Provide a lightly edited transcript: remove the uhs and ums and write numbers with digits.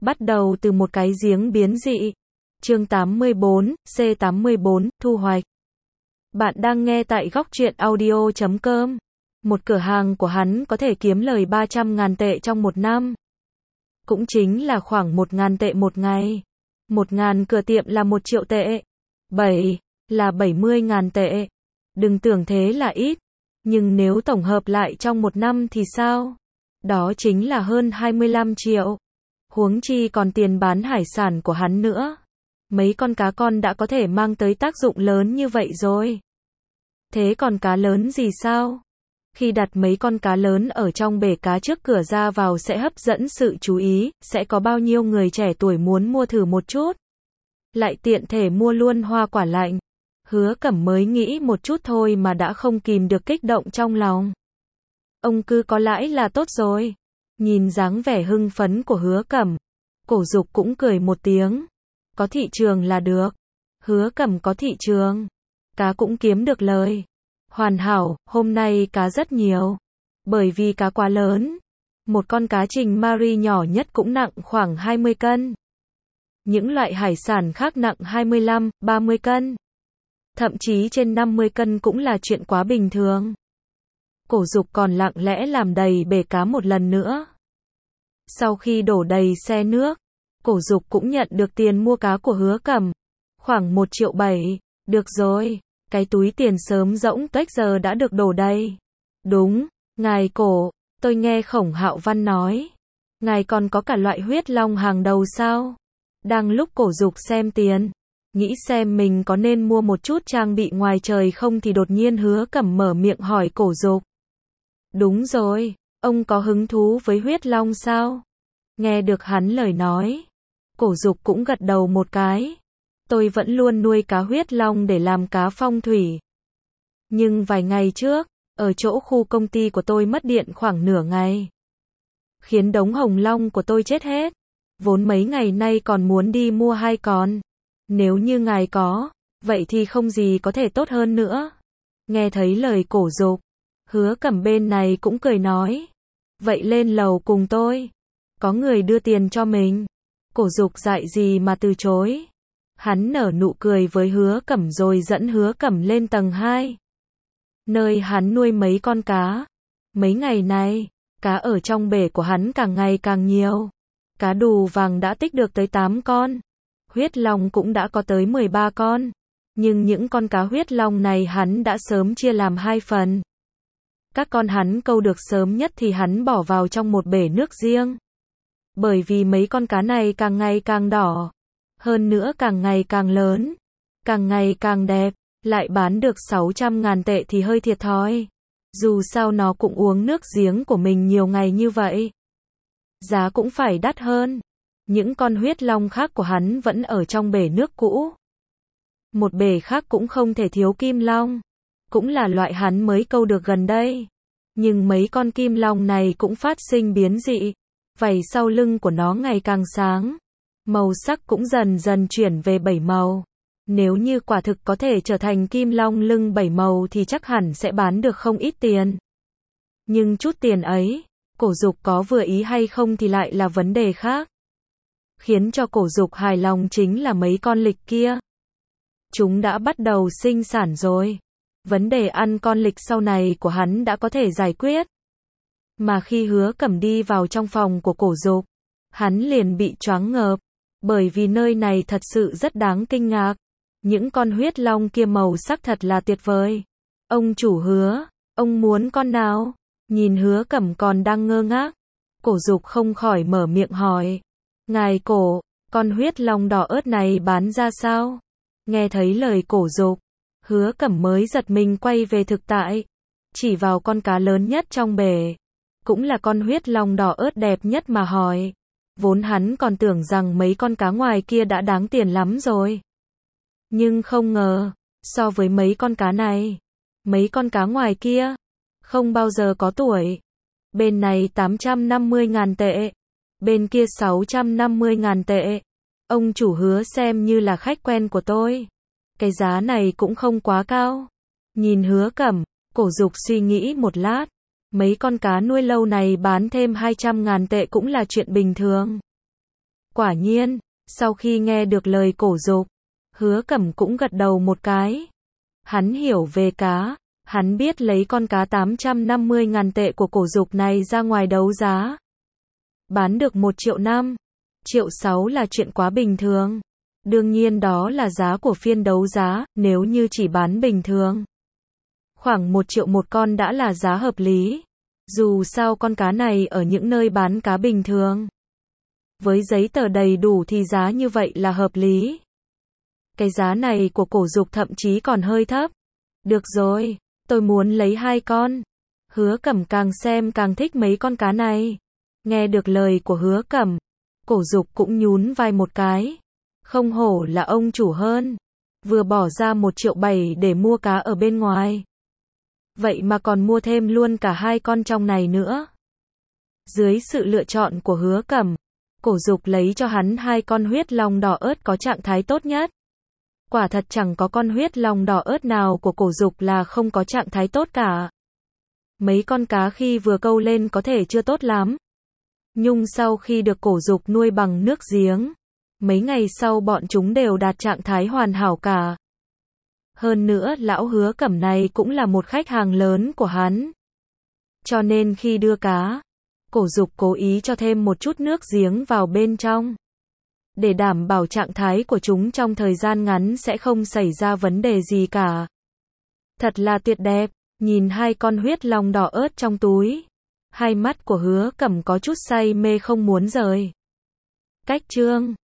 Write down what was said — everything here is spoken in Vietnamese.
Bắt đầu từ một cái giếng biến dị. Chương 84, C84, thu hoạch. Bạn đang nghe tại góc truyện audio.com. Một cửa hàng của hắn có thể kiếm lời 300.000 tệ trong một năm. Cũng chính là khoảng 1.000 tệ một ngày. 1.000 cửa tiệm là 1 triệu tệ. 7 là 70.000 tệ. Đừng tưởng thế là ít. Nhưng nếu tổng hợp lại trong một năm thì sao? Đó chính là hơn 25 triệu. Huống chi còn tiền bán hải sản của hắn nữa. Mấy con cá con đã có thể mang tới tác dụng lớn như vậy rồi. Thế còn cá lớn gì sao? Khi đặt mấy con cá lớn ở trong bể cá trước cửa ra vào sẽ hấp dẫn sự chú ý, sẽ có bao nhiêu người trẻ tuổi muốn mua thử một chút. Lại tiện thể mua luôn hoa quả lạnh. Hứa Cẩm mới nghĩ một chút thôi mà đã không kìm được kích động trong lòng. Ông cứ có lãi là tốt rồi. Nhìn dáng vẻ hưng phấn của Hứa Cẩm, Cổ Dục cũng cười một tiếng. Có thị trường là được. Hứa Cẩm có thị trường, cá cũng kiếm được lời. Hoàn hảo, hôm nay cá rất nhiều. Bởi vì cá quá lớn. Một con cá trình Marie nhỏ nhất cũng nặng khoảng 20 cân. Những loại hải sản khác nặng 25, 30 cân. Thậm chí trên 50 cân cũng là chuyện quá bình thường. Cổ Dục còn lặng lẽ làm đầy bể cá một lần nữa. Sau khi đổ đầy xe nước, Cổ Dục cũng nhận được tiền mua cá của Hứa Cẩm. Khoảng 1,7 triệu. Được rồi, cái túi tiền sớm rỗng tuếch giờ đã được đổ đầy. Đúng, ngài Cổ, tôi nghe Khổng Hạo Văn nói. Ngài còn có cả loại huyết long hàng đầu sao? Đang lúc Cổ Dục xem tiền, nghĩ xem mình có nên mua một chút trang bị ngoài trời không thì đột nhiên Hứa Cẩm mở miệng hỏi Cổ Dục. Đúng rồi, ông có hứng thú với huyết long sao? Nghe được hắn lời nói, Cổ Dục cũng gật đầu một cái. Tôi vẫn luôn nuôi cá huyết long để làm cá phong thủy. Nhưng vài ngày trước, ở chỗ khu công ty của tôi mất điện khoảng nửa ngày. Khiến đống hồng long của tôi chết hết. Vốn mấy ngày nay còn muốn đi mua 2 con. Nếu như ngài có, vậy thì không gì có thể tốt hơn nữa. Nghe thấy lời Cổ Dục, Hứa Cẩm bên này cũng cười nói. Vậy lên lầu cùng tôi. Có người đưa tiền cho mình. Cổ Dục dại gì mà từ chối. Hắn nở nụ cười với Hứa Cẩm rồi dẫn Hứa Cẩm lên tầng 2. Nơi hắn nuôi mấy con cá. Mấy ngày này, cá ở trong bể của hắn càng ngày càng nhiều. Cá đù vàng đã tích được tới 8 con. Huyết long cũng đã có tới 13 con. Nhưng những con cá huyết long này hắn đã sớm chia làm 2 phần. Các con hắn câu được sớm nhất thì hắn bỏ vào trong một bể nước riêng. Bởi vì mấy con cá này càng ngày càng đỏ. Hơn nữa càng ngày càng lớn. Càng ngày càng đẹp. Lại bán được 600.000 tệ thì hơi thiệt thòi. Dù sao nó cũng uống nước giếng của mình nhiều ngày như vậy. Giá cũng phải đắt hơn. Những con huyết long khác của hắn vẫn ở trong bể nước cũ. Một bể khác cũng không thể thiếu kim long. Cũng là loại hắn mới câu được gần đây. Nhưng mấy con kim long này cũng phát sinh biến dị. Vảy sau lưng của nó ngày càng sáng. Màu sắc cũng dần dần chuyển về 7 màu. Nếu như quả thực có thể trở thành kim long lưng 7 màu thì chắc hẳn sẽ bán được không ít tiền. Nhưng chút tiền ấy, Cổ Dục có vừa ý hay không thì lại là vấn đề khác. Khiến cho Cổ Dục hài lòng chính là mấy con lịch kia. Chúng đã bắt đầu sinh sản rồi. Vấn đề ăn con lịch sau này của hắn đã có thể giải quyết. Mà khi Hứa Cẩm đi vào trong phòng của Cổ Dục, hắn liền bị choáng ngợp. Bởi vì nơi này thật sự rất đáng kinh ngạc. Những con huyết long kia màu sắc thật là tuyệt vời. Ông chủ Hứa, ông muốn con nào? Nhìn Hứa Cẩm còn đang ngơ ngác. Cổ Dục không khỏi mở miệng hỏi. Ngài Cổ, con huyết long đỏ ớt này bán ra sao? Nghe thấy lời Cổ Dục, Hứa Cẩm mới giật mình quay về thực tại. Chỉ vào con cá lớn nhất trong bể. Cũng là con huyết long đỏ ớt đẹp nhất mà hỏi. Vốn hắn còn tưởng rằng mấy con cá ngoài kia đã đáng tiền lắm rồi. Nhưng không ngờ, so với mấy con cá này, mấy con cá ngoài kia, không bao giờ có tuổi. Bên này 850.000 tệ, bên kia 650.000 tệ. Ông chủ Hứa xem như là khách quen của tôi. Cái giá này cũng không quá cao. Nhìn Hứa Cẩm, Cổ Dục suy nghĩ một lát. Mấy con cá nuôi lâu này bán thêm 200.000 tệ cũng là chuyện bình thường. Quả nhiên, sau khi nghe được lời Cổ Dục, Hứa Cẩm cũng gật đầu một cái. Hắn hiểu về cá, hắn biết lấy con cá 850.000 tệ của Cổ Dục này ra ngoài đấu giá, bán được 1,5 triệu, 1,6 triệu là chuyện quá bình thường. Đương nhiên đó là giá của phiên đấu giá, nếu như chỉ bán bình thường, khoảng 1 triệu một con đã là giá hợp lý. Dù sao con cá này ở những nơi bán cá bình thường, với giấy tờ đầy đủ thì giá như vậy là hợp lý. Cái giá này của Cổ Dục thậm chí còn hơi thấp. Được rồi, tôi muốn lấy 2 con. Hứa Cẩm càng xem càng thích mấy con cá này. Nghe được lời của Hứa Cẩm, Cổ Dục cũng nhún vai một cái. Không hổ là ông chủ hơn. Vừa bỏ ra 1,7 triệu để mua cá ở bên ngoài, vậy mà còn mua thêm luôn cả 2 con trong này nữa. Dưới sự lựa chọn của Hứa Cẩm, Cổ Dục lấy cho hắn 2 con huyết long đỏ ớt có trạng thái tốt nhất. Quả thật chẳng có con huyết long đỏ ớt nào của Cổ Dục là không có trạng thái tốt cả. Mấy con cá khi vừa câu lên có thể chưa tốt lắm, nhưng sau khi được Cổ Dục nuôi bằng nước giếng, mấy ngày sau bọn chúng đều đạt trạng thái hoàn hảo cả. Hơn nữa lão Hứa Cẩm này cũng là một khách hàng lớn của hắn. Cho nên khi đưa cá, Cổ Dục cố ý cho thêm một chút nước giếng vào bên trong, để đảm bảo trạng thái của chúng trong thời gian ngắn sẽ không xảy ra vấn đề gì cả. Thật là tuyệt đẹp, nhìn 2 con huyết long đỏ ớt trong túi, hai mắt của Hứa Cẩm có chút say mê không muốn rời. Cách chương